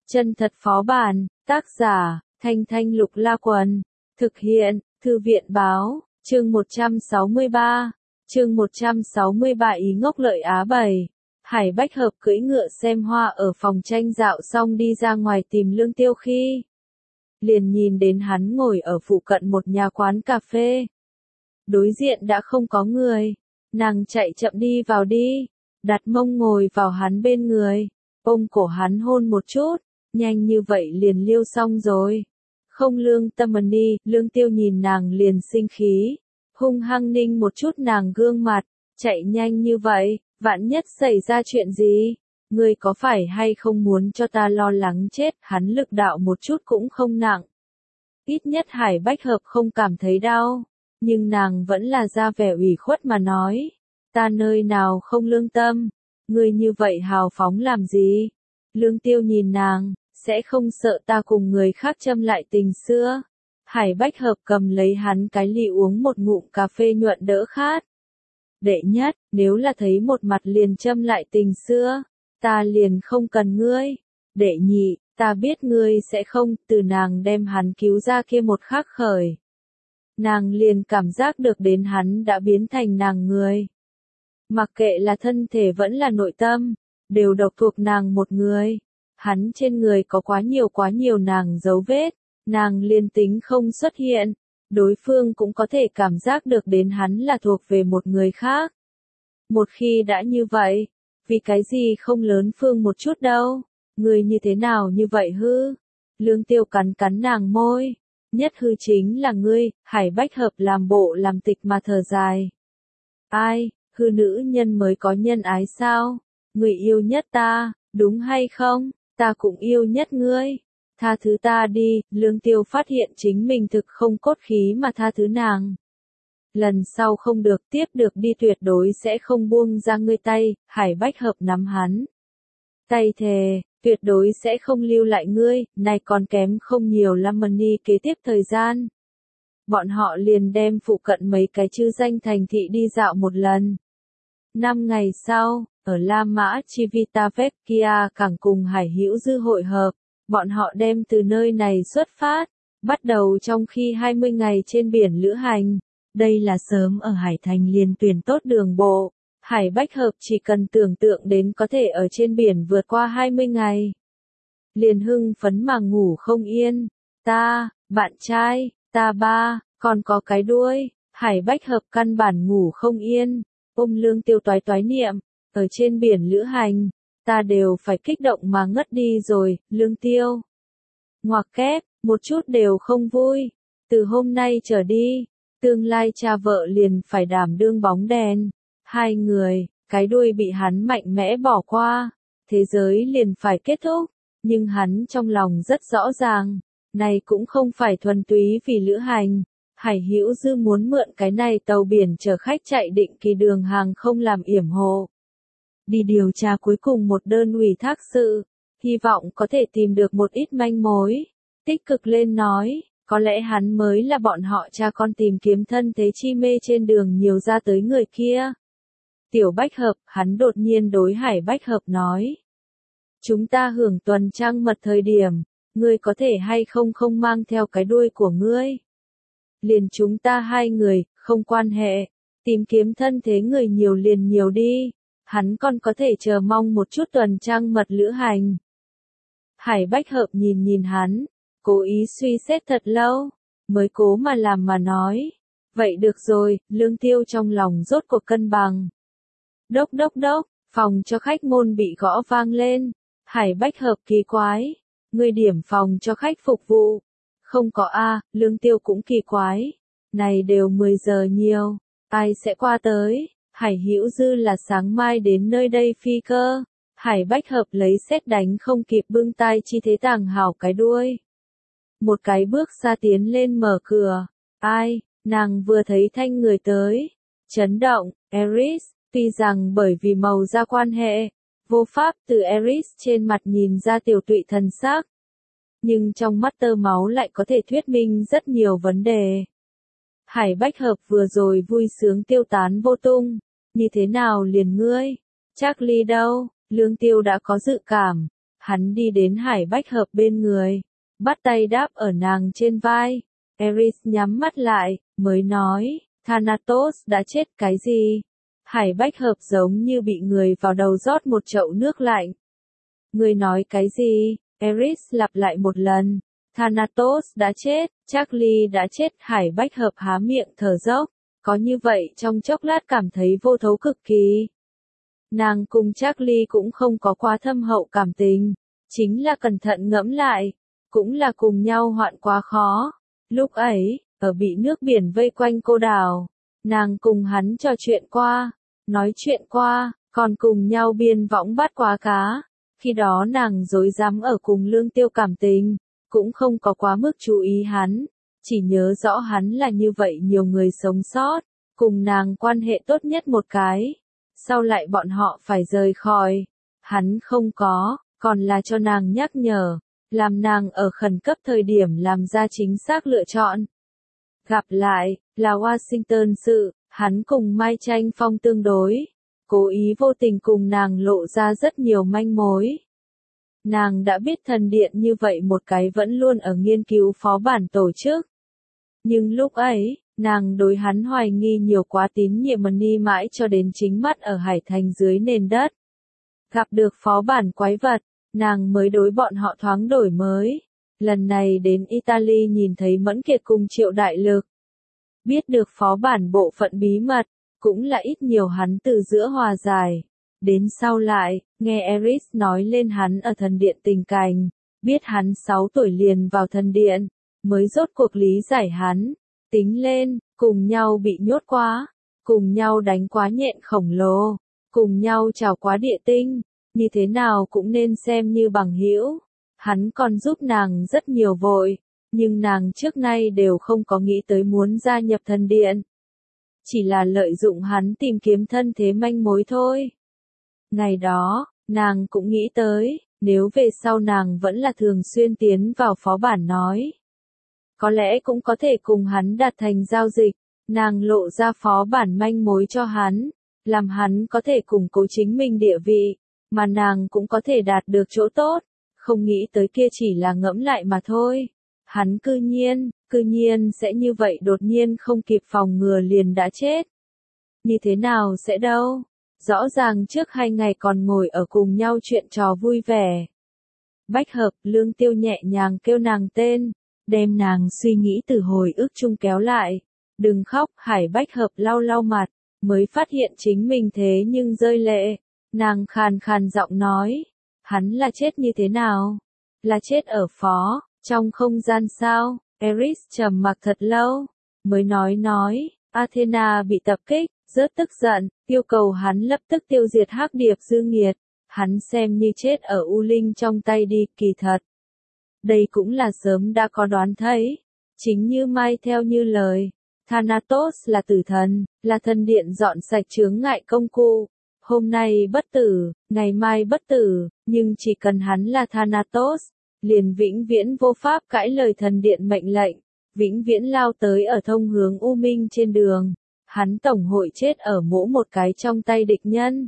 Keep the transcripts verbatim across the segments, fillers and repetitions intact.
Chân thật phó bản, tác giả, Thanh Thanh Lục La Quần, thực hiện, Thư viện báo, chương một trăm sáu mươi ba, chương một trăm sáu mươi ba ý ngốc lợi Á bảy. Hải Bách Hợp cưỡi ngựa xem hoa ở phòng tranh dạo xong đi ra ngoài tìm Lương Tiêu khi liền nhìn đến hắn ngồi ở phụ cận một nhà quán cà phê. Đối diện đã không có người, nàng chạy chậm đi vào đi, đặt mông ngồi vào hắn bên người, ôm cổ hắn hôn một chút, nhanh như vậy liền liêu xong rồi. Không Lương Tâm ân đi, Lương Tiêu nhìn nàng liền sinh khí, hung hăng ninh một chút nàng gương mặt, chạy nhanh như vậy, vạn nhất xảy ra chuyện gì, ngươi có phải hay không muốn cho ta lo lắng chết, hắn lực đạo một chút cũng không nặng. Ít nhất Hải Bách Hợp không cảm thấy đau, nhưng nàng vẫn là ra vẻ ủy khuất mà nói, ta nơi nào không lương tâm, ngươi như vậy hào phóng làm gì? Lương Tiêu nhìn nàng, sẽ không sợ ta cùng người khác châm lại tình xưa. Hải Bách Hợp cầm lấy hắn cái ly uống một ngụm cà phê nhuận đỡ khát. Đệ nhất, nếu là thấy một mặt liền châm lại tình xưa, ta liền không cần ngươi. Đệ nhị, ta biết ngươi sẽ không, từ nàng đem hắn cứu ra kia một khắc khởi. Nàng liền cảm giác được đến hắn đã biến thành nàng người. Mặc kệ là thân thể vẫn là nội tâm, đều độc thuộc nàng một người. Hắn trên người có quá nhiều quá nhiều nàng dấu vết, nàng liền tính không xuất hiện, đối phương cũng có thể cảm giác được đến hắn là thuộc về một người khác. Một khi đã như vậy, vì cái gì không lớn phương một chút đâu, người như thế nào như vậy hư? Lương Tiêu cắn cắn nàng môi, nhất hư chính là ngươi. Hải Bách Hợp làm bộ làm tịch mà thở dài. Ai, hư nữ nhân mới có nhân ái sao? Người yêu nhất ta, đúng hay không? Ta cũng yêu nhất ngươi. Tha thứ ta đi. Lương Tiêu phát hiện chính mình thực không cốt khí mà tha thứ nàng. Lần sau không được, tiếp được đi, tuyệt đối sẽ không buông ra ngươi tay. Hải Bách Hợp nắm hắn tay thề, tuyệt đối sẽ không lưu lại ngươi. Này còn kém không nhiều lắm money. Kế tiếp thời gian, bọn họ liền đem phụ cận mấy cái chư danh thành thị đi dạo một lần. Năm ngày sau, ở La Mã Civitavecchia cảng cùng Hải Hữu Dư hội hợp, bọn họ đem từ nơi này xuất phát, bắt đầu trong khi hai mươi ngày trên biển lữ hành. Đây là sớm ở Hải Thành liền tuyển tốt đường bộ. Hải Bách Hợp chỉ cần tưởng tượng đến có thể ở trên biển vượt qua hai mươi ngày. Liền hưng phấn mà ngủ không yên. Ta, bạn trai, ta ba, còn có cái đuôi. Hải Bách Hợp căn bản ngủ không yên. Ôm Lương Tiêu toái toái niệm, ở trên biển lữ hành, ta đều phải kích động mà ngất đi rồi. Lương Tiêu ngoặc kép, một chút đều không vui. Từ hôm nay trở đi, tương lai cha vợ liền phải đảm đương bóng đèn. Hai người, cái đuôi bị hắn mạnh mẽ bỏ qua, thế giới liền phải kết thúc. Nhưng hắn trong lòng rất rõ ràng, này cũng không phải thuần túy vì lữ hành. Hải Hữu Dư muốn mượn cái này tàu biển chở khách chạy định kỳ đường hàng không làm yểm hộ. Đi điều tra cuối cùng một đơn ủy thác sự, hy vọng có thể tìm được một ít manh mối. Tích cực lên nói, có lẽ hắn mới là bọn họ cha con tìm kiếm thân thế chi mê trên đường nhiều ra tới người kia. Tiểu Bách Hợp, hắn đột nhiên đối Hải Bách Hợp nói. Chúng ta hưởng tuần trăng mật thời điểm, ngươi có thể hay không không mang theo cái đuôi của ngươi. Liền chúng ta hai người, không quan hệ, tìm kiếm thân thế người nhiều liền nhiều đi, hắn còn có thể chờ mong một chút tuần trăng mật lữ hành. Hải Bách Hợp nhìn nhìn hắn, cố ý suy xét thật lâu, mới cố mà làm mà nói. Vậy được rồi. Lương Tiêu trong lòng rốt cuộc cân bằng. Đốc đốc đốc, phòng cho khách môn bị gõ vang lên. Hải Bách Hợp kỳ quái, ngươi điểm phòng cho khách phục vụ. Không có a. Lương Tiêu cũng kỳ quái, này đều mười giờ nhiều, ai sẽ qua tới? Hải Hữu Dư là sáng mai đến nơi đây phi cơ. Hải Bách Hợp lấy sét đánh không kịp bưng tay chi thế tàng hảo cái đuôi. Một cái bước xa tiến lên mở cửa. Ai? Nàng vừa thấy thanh người tới, chấn động. Eris. Tuy rằng bởi vì màu da quan hệ, vô pháp từ Eris trên mặt nhìn ra tiểu tụy thần sắc, nhưng trong mắt tơ máu lại có thể thuyết minh rất nhiều vấn đề. Hải Bách Hợp vừa rồi vui sướng tiêu tán vô tung. Như thế nào liền ngươi? Charlie đâu? Lương Tiêu đã có dự cảm. Hắn đi đến Hải Bách Hợp bên người, bắt tay đáp ở nàng trên vai. Eris nhắm mắt lại, mới nói, Thanatos đã chết cái gì? Hải Bách Hợp giống như bị người vào đầu rót một chậu nước lạnh. Ngươi nói cái gì? Eris lặp lại một lần. Thanatos đã chết, Charlie đã chết. Hải Bách Hợp há miệng thở dốc, có như vậy trong chốc lát cảm thấy vô thấu cực kỳ. Nàng cùng Charlie cũng không có quá thâm hậu cảm tình, chính là cẩn thận ngẫm lại, cũng là cùng nhau hoạn quá khó. Lúc ấy, ở bị nước biển vây quanh cô đảo, nàng cùng hắn trò chuyện qua, nói chuyện qua, còn cùng nhau biên võng bắt quá cá. Khi đó nàng dối dám ở cùng Lương Tiêu cảm tình, cũng không có quá mức chú ý hắn, chỉ nhớ rõ hắn là như vậy nhiều người sống sót, cùng nàng quan hệ tốt nhất một cái. Sau lại bọn họ phải rời khỏi, hắn không có, còn là cho nàng nhắc nhở, làm nàng ở khẩn cấp thời điểm làm ra chính xác lựa chọn. Gặp lại, là Washington sự, hắn cùng Mai Tranh Phong tương đối, cố ý vô tình cùng nàng lộ ra rất nhiều manh mối. Nàng đã biết thần điện như vậy một cái vẫn luôn ở nghiên cứu phó bản tổ chức. Nhưng lúc ấy, nàng đối hắn hoài nghi nhiều quá, tín nhiệm ni mãi cho đến chính mắt ở hải thành dưới nền đất. Gặp được phó bản quái vật, nàng mới đối bọn họ thoáng đổi mới. Lần này đến Italy nhìn thấy Mẫn Kiệt cùng Triệu Đại Lực. Biết được phó bản bộ phận bí mật, cũng là ít nhiều hắn từ giữa hòa giải. Đến sau lại, nghe Eris nói lên hắn ở thần điện tình cảnh, biết hắn sáu tuổi liền vào thần điện, mới rốt cuộc lý giải hắn. Tính lên, cùng nhau bị nhốt quá, cùng nhau đánh quá nhện khổng lồ, cùng nhau trào quá địa tinh, như thế nào cũng nên xem như bằng hữu. Hắn còn giúp nàng rất nhiều vội, nhưng nàng trước nay đều không có nghĩ tới muốn gia nhập thần điện. Chỉ là lợi dụng hắn tìm kiếm thân thế manh mối thôi. Ngày đó, nàng cũng nghĩ tới, nếu về sau nàng vẫn là thường xuyên tiến vào phó bản nói. Có lẽ cũng có thể cùng hắn đạt thành giao dịch, nàng lộ ra phó bản manh mối cho hắn, làm hắn có thể củng cố chính mình địa vị, mà nàng cũng có thể đạt được chỗ tốt, không nghĩ tới kia chỉ là ngẫm lại mà thôi. Hắn cư nhiên, cư nhiên sẽ như vậy đột nhiên không kịp phòng ngừa liền đã chết. Như thế nào sẽ đâu? Rõ ràng trước hai ngày còn ngồi ở cùng nhau chuyện trò vui vẻ. Bách Hợp, Lương Tiêu nhẹ nhàng kêu nàng tên, đem nàng suy nghĩ từ hồi ức chung kéo lại. Đừng khóc, Hải Bách Hợp lau lau mặt, mới phát hiện chính mình thế nhưng rơi lệ. Nàng khàn khàn giọng nói, hắn là chết như thế nào? Là chết ở phó, trong không gian sao? Eris trầm mặc thật lâu, mới nói nói, Athena bị tập kích, rất tức giận, yêu cầu hắn lập tức tiêu diệt Hắc Điệp dư nghiệt. Hắn xem như chết ở U Linh trong tay đi, kỳ thật. Đây cũng là sớm đã có đoán thấy. Chính như Mai theo như lời, Thanatos là tử thần, là thần điện dọn sạch chướng ngại công cụ. Hôm nay bất tử, ngày mai bất tử, nhưng chỉ cần hắn là Thanatos, liền vĩnh viễn vô pháp cãi lời thần điện mệnh lệnh, vĩnh viễn lao tới ở thông hướng U Minh trên đường. Hắn tổng hội chết ở mỗi một cái trong tay địch nhân.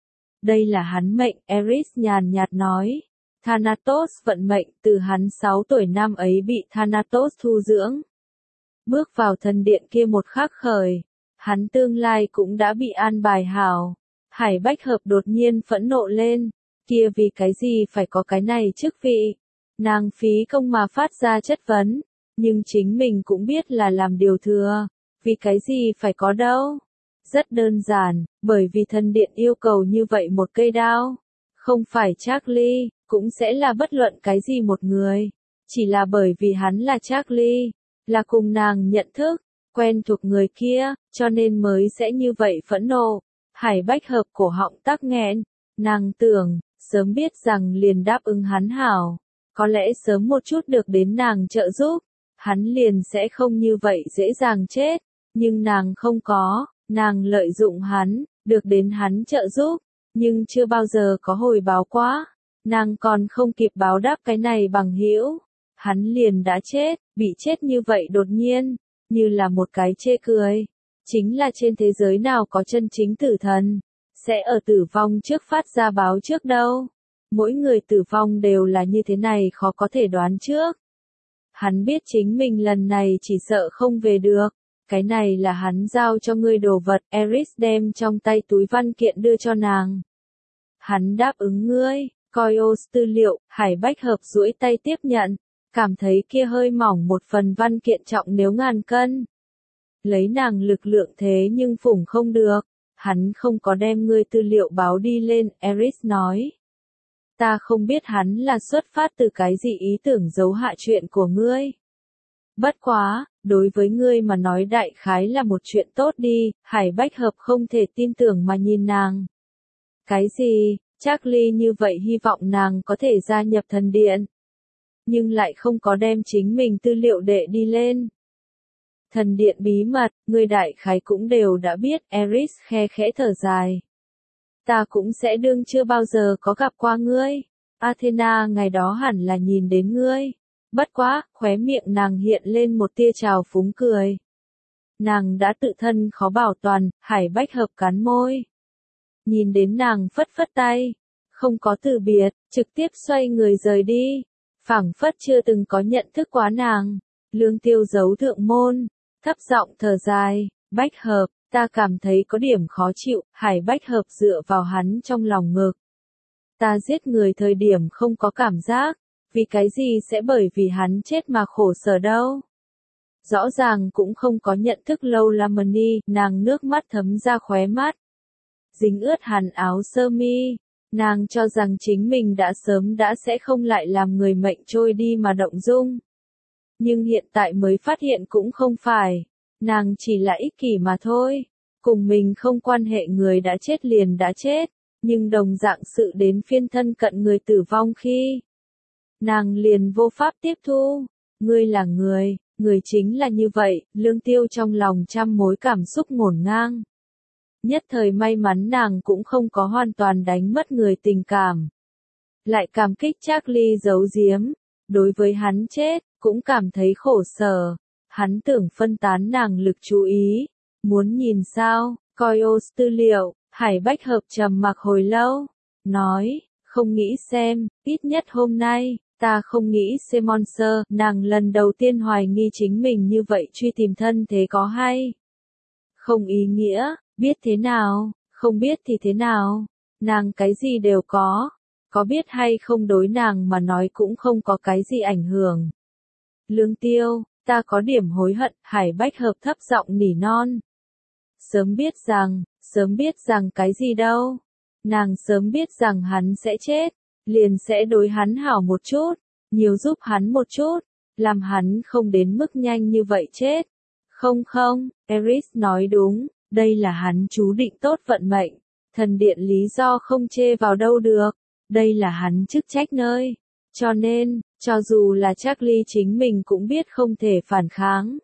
Đây là hắn mệnh, Eris nhàn nhạt nói. Thanatos vận mệnh, từ hắn sáu tuổi năm ấy bị Thanatos thu dưỡng. Bước vào thần điện kia một khắc khởi, hắn tương lai cũng đã bị an bài hảo. Hải Bách Hợp đột nhiên phẫn nộ lên, kia vì cái gì phải có cái này chức vị. Nàng phí công mà phát ra chất vấn, nhưng chính mình cũng biết là làm điều thừa, vì cái gì phải có đâu. Rất đơn giản, bởi vì thần điện yêu cầu như vậy một cây đao. Không phải Charlie, cũng sẽ là bất luận cái gì một người. Chỉ là bởi vì hắn là Charlie, là cùng nàng nhận thức, quen thuộc người kia, cho nên mới sẽ như vậy phẫn nộ. Hải Bách Hợp cổ họng tắc nghẹn, nàng tưởng, sớm biết rằng liền đáp ứng hắn hảo. Có lẽ sớm một chút được đến nàng trợ giúp, hắn liền sẽ không như vậy dễ dàng chết. Nhưng nàng không có, nàng lợi dụng hắn, được đến hắn trợ giúp, nhưng chưa bao giờ có hồi báo quá. Nàng còn không kịp báo đáp cái này bằng hữu, hắn liền đã chết, bị chết như vậy đột nhiên, như là một cái chê cười. Chính là trên thế giới nào có chân chính tử thần, sẽ ở tử vong trước phát ra báo trước đâu. Mỗi người tử vong đều là như thế này khó có thể đoán trước. Hắn biết chính mình lần này chỉ sợ không về được. Cái này là hắn giao cho ngươi đồ vật, Eris đem trong tay túi văn kiện đưa cho nàng. Hắn đáp ứng ngươi, coi ô tư liệu, Hải Bách Hợp duỗi tay tiếp nhận, cảm thấy kia hơi mỏng một phần văn kiện trọng nếu ngàn cân. Lấy nàng lực lượng thế nhưng phủng không được, hắn không có đem ngươi tư liệu báo đi lên, Eris nói. Ta không biết hắn là xuất phát từ cái gì ý tưởng giấu hạ chuyện của ngươi. Bất quá, đối với ngươi mà nói đại khái là một chuyện tốt đi, Hải Bách Hợp không thể tin tưởng mà nhìn nàng. Cái gì, Charlie như vậy hy vọng nàng có thể gia nhập thần điện. Nhưng lại không có đem chính mình tư liệu đệ đi lên. Thần điện bí mật, ngươi đại khái cũng đều đã biết, Eris khe khẽ thở dài. Ta cũng sẽ đương chưa bao giờ có gặp qua ngươi. Athena ngày đó hẳn là nhìn đến ngươi. Bất quá, khóe miệng nàng hiện lên một tia trào phúng cười. Nàng đã tự thân khó bảo toàn, Hải Bách Hợp cắn môi. Nhìn đến nàng phất phất tay, không có từ biệt, trực tiếp xoay người rời đi. Phảng phất chưa từng có nhận thức quá nàng. Lương Tiêu giấu thượng môn, thấp giọng thở dài, Bách Hợp, ta cảm thấy có điểm khó chịu, Hải Bách Hợp dựa vào hắn trong lòng ngực. Ta giết người thời điểm không có cảm giác, vì cái gì sẽ bởi vì hắn chết mà khổ sở đâu. Rõ ràng cũng không có nhận thức lâu Lamani, nàng nước mắt thấm ra khóe mắt. Dính ướt hẳn áo sơ mi, nàng cho rằng chính mình đã sớm đã sẽ không lại làm người mệnh trôi đi mà động dung. Nhưng hiện tại mới phát hiện cũng không phải, nàng chỉ là ích kỷ mà thôi, cùng mình không quan hệ người đã chết liền đã chết, nhưng đồng dạng sự đến phiên thân cận người tử vong khi. Nàng liền vô pháp tiếp thu, ngươi là người, người chính là như vậy, Lương Tiêu trong lòng trăm mối cảm xúc ngổn ngang. Nhất thời may mắn nàng cũng không có hoàn toàn đánh mất người tình cảm. Lại cảm kích Charlie giấu giếm, đối với hắn chết, cũng cảm thấy khổ sở. Hắn tưởng phân tán nàng lực chú ý, muốn nhìn sao, coi ô tư liệu, Hải Bách Hợp trầm mặc hồi lâu, nói, không nghĩ xem, ít nhất hôm nay, ta không nghĩ xem monster, nàng lần đầu tiên hoài nghi chính mình như vậy truy tìm thân thế có hay. Không ý nghĩa, biết thế nào, không biết thì thế nào, nàng cái gì đều có, có biết hay không đối nàng mà nói cũng không có cái gì ảnh hưởng. Lương Tiêu, ta có điểm hối hận, Hải Bách Hợp thấp giọng nỉ non. Sớm biết rằng, sớm biết rằng cái gì đâu. Nàng sớm biết rằng hắn sẽ chết, liền sẽ đối hắn hảo một chút, nhiều giúp hắn một chút, làm hắn không đến mức nhanh như vậy chết. Không không, Eris nói đúng, đây là hắn chú định tốt vận mệnh, thần điện lý do không chê vào đâu được, đây là hắn chức trách nơi. Cho nên, cho dù là Charlie chính mình cũng biết không thể phản kháng.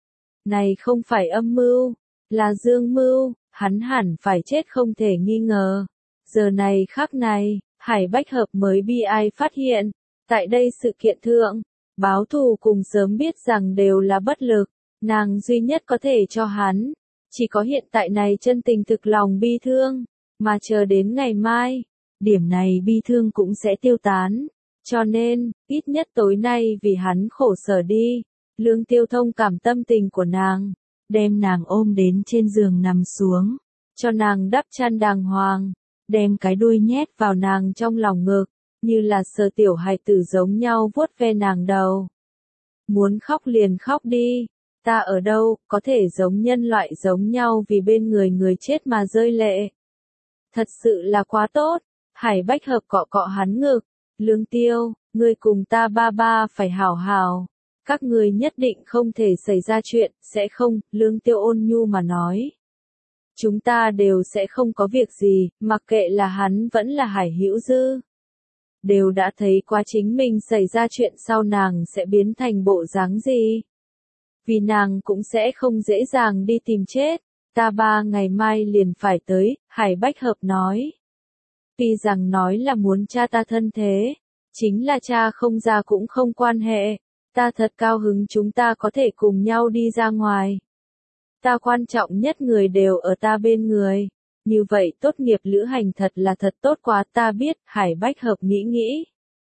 Này không phải âm mưu, là dương mưu, hắn hẳn phải chết không thể nghi ngờ. Giờ này khắc này, Hải Bách Hợp mới bi ai phát hiện, tại đây sự kiện thượng, báo thù cùng sớm biết rằng đều là bất lực, nàng duy nhất có thể cho hắn, chỉ có hiện tại này chân tình thực lòng bi thương, mà chờ đến ngày mai, điểm này bi thương cũng sẽ tiêu tán. Cho nên, ít nhất tối nay vì hắn khổ sở đi, Lương Tiêu thông cảm tâm tình của nàng, đem nàng ôm đến trên giường nằm xuống, cho nàng đắp chăn đàng hoàng, đem cái đuôi nhét vào nàng trong lòng ngực, như là sờ tiểu hài tử giống nhau vuốt ve nàng đầu. Muốn khóc liền khóc đi, ta ở đâu, có thể giống nhân loại giống nhau vì bên người người chết mà rơi lệ. Thật sự là quá tốt, Hải Bách Hợp cọ cọ hắn ngực. Lương Tiêu, ngươi cùng ta ba ba phải hảo hảo, các ngươi nhất định không thể xảy ra chuyện, sẽ không, Lương Tiêu ôn nhu mà nói. Chúng ta đều sẽ không có việc gì, mặc kệ là hắn vẫn là Hải Hữu Dư. Đều đã thấy quá chính mình xảy ra chuyện sau nàng sẽ biến thành bộ dáng gì. Vì nàng cũng sẽ không dễ dàng đi tìm chết, ta ba ngày mai liền phải tới, Hải Bách Hợp nói. Tuy rằng nói là muốn cha ta thân thế, chính là cha không ra cũng không quan hệ, ta thật cao hứng chúng ta có thể cùng nhau đi ra ngoài. Ta quan trọng nhất người đều ở ta bên người, Như vậy tốt nghiệp lữ hành thật là thật tốt quá ta biết, Hải Bách Hợp nghĩ nghĩ.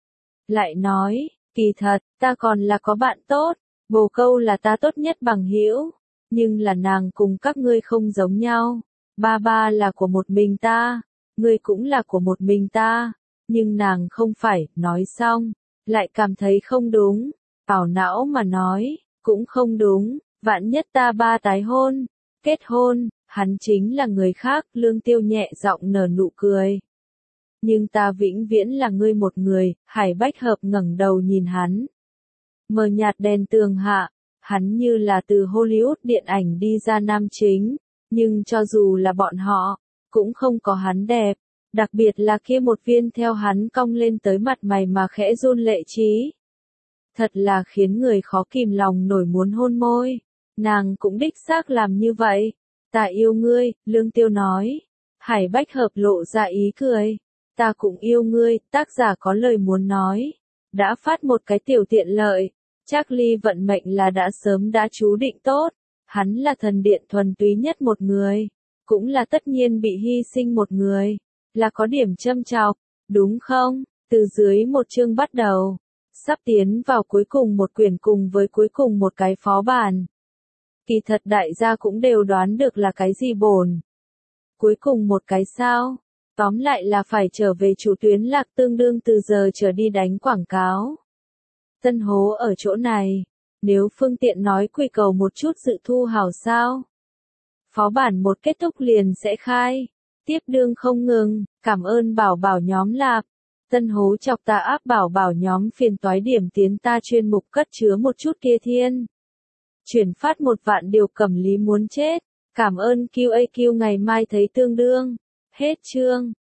Lại nói, kỳ thật, ta còn là có bạn tốt, bồ câu là ta tốt nhất bằng hữu, nhưng là nàng cùng các ngươi không giống nhau. Ba ba là của một mình ta, ngươi cũng là của một mình ta, nhưng nàng không phải, nói xong, lại cảm thấy không đúng, ảo não mà nói, cũng không đúng, vạn nhất ta ba tái hôn, kết hôn, hắn chính là người khác, Lương Tiêu nhẹ giọng nở nụ cười. Nhưng ta vĩnh viễn là ngươi một người, Hải Bách Hợp ngẩng đầu nhìn hắn. Mờ nhạt đèn tường hạ, hắn như là từ Hollywood điện ảnh đi ra nam chính, nhưng cho dù là bọn họ, cũng không có hắn đẹp, đặc biệt là kia một viên theo hắn cong lên tới mặt mày mà khẽ run lệ trí. Thật là khiến người khó kìm lòng nổi muốn hôn môi, nàng cũng đích xác làm như vậy. Ta yêu ngươi, Lương Tiêu nói. Hải Bách Hợp lộ ra ý cười. Ta cũng yêu ngươi, tác giả có lời muốn nói. Đã phát một cái tiểu tiện lợi. Charlie vận mệnh là đã sớm đã chú định tốt. Hắn là thần điện thuần túy nhất một người. Cũng là tất nhiên bị hy sinh một người. Là có điểm châm chọc, đúng không? Từ dưới một chương bắt đầu. Sắp tiến vào cuối cùng một quyển cùng với cuối cùng một cái phó bản. Kỳ thật đại gia cũng đều đoán được là cái gì bổn. Cuối cùng một cái sao? Tóm lại là phải trở về chủ tuyến lạc tương đương từ giờ trở đi đánh quảng cáo. Tân hố ở chỗ này. Nếu phương tiện nói quy cầu một chút sự thu hào sao? Phó bản một kết thúc liền sẽ khai. Tiếp đương không ngừng, cảm ơn bảo bảo nhóm lạp. Tân hố chọc ta áp bảo bảo nhóm phiền toái điểm tiến ta chuyên mục cất chứa một chút kia thiên. Chuyển phát một vạn điều cẩm lý muốn chết. Cảm ơn quy a quy ngày mai thấy tương đương. Hết chương.